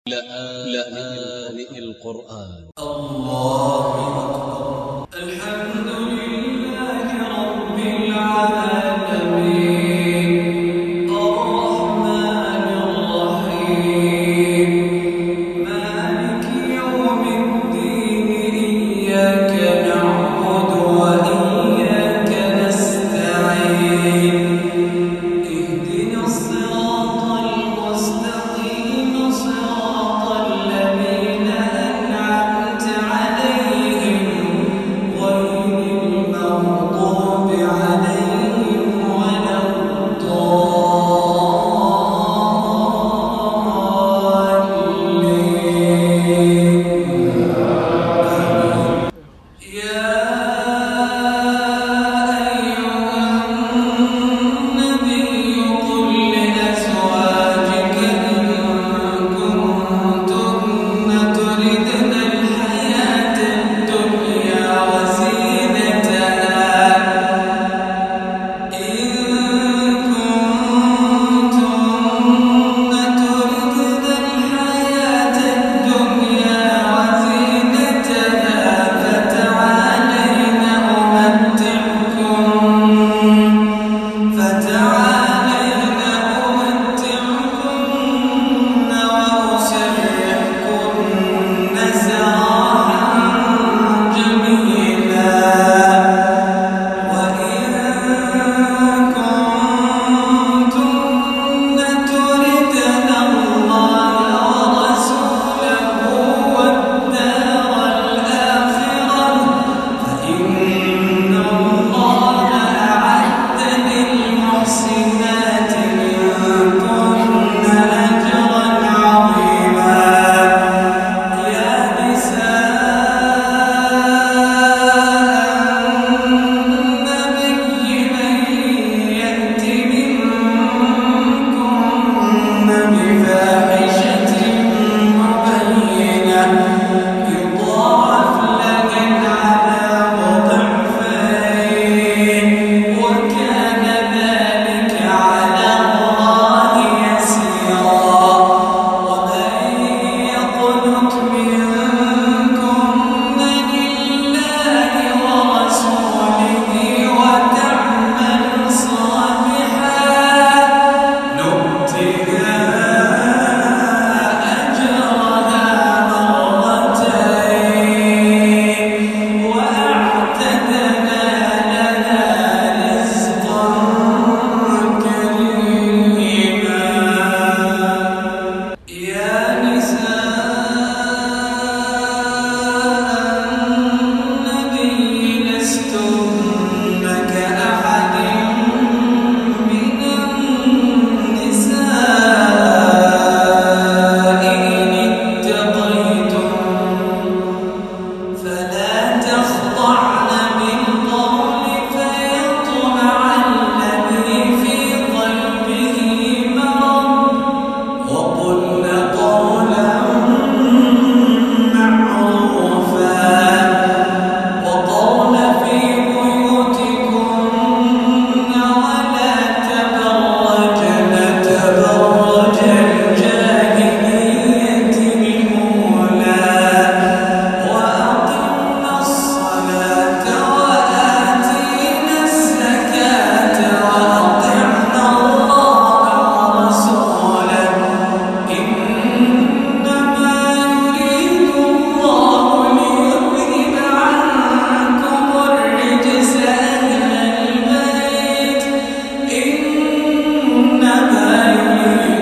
لآن القرآن الله أكبر. الحمد لله رب العالمين الرحمن الرحيم مالك يوم الدين إياك نعبد وإياك نستعين اهدنا الصراط المستقيم صراط الذين أنعمت عليهم غير المغضوب عليهم ولا الضالين. يا أيها النبي قل لأزواجك إن كنتن تردن الحياة الدنيا وزينتها فتعالين أمتعكن وأسرحكن سراحا جميلا وإن كنتن تردن الله ورسوله والدار الآخرة فإن الله أعد للمحسنات منكن أجرا عظيما. يا نساء النبي من يأت منكن بفاحشة مبينة يضاعف لها العذاب ضعفين وكان ذلك على الله يسيرا. ومن يقنط منكن لله ورسوله وتعمل صالحا نؤتها أجرها مرتين وأعتدنا لها رزقا كريما. يا نساء النبي لستن كأحد من النساء إن اتقيتم فلا تخضعن بالقول فيطمع الذي في قلبه مرض وقلن قولا معروفا وقرن في بيوتكن ولا تبرجن تبرج الجاهلية الأولى وأقمنا الصلاة وآتينا الزكاة وأطعنا الله ورسوله إنما يريد الله ليذهب عنكم الرجس أهل البيت إنما يريد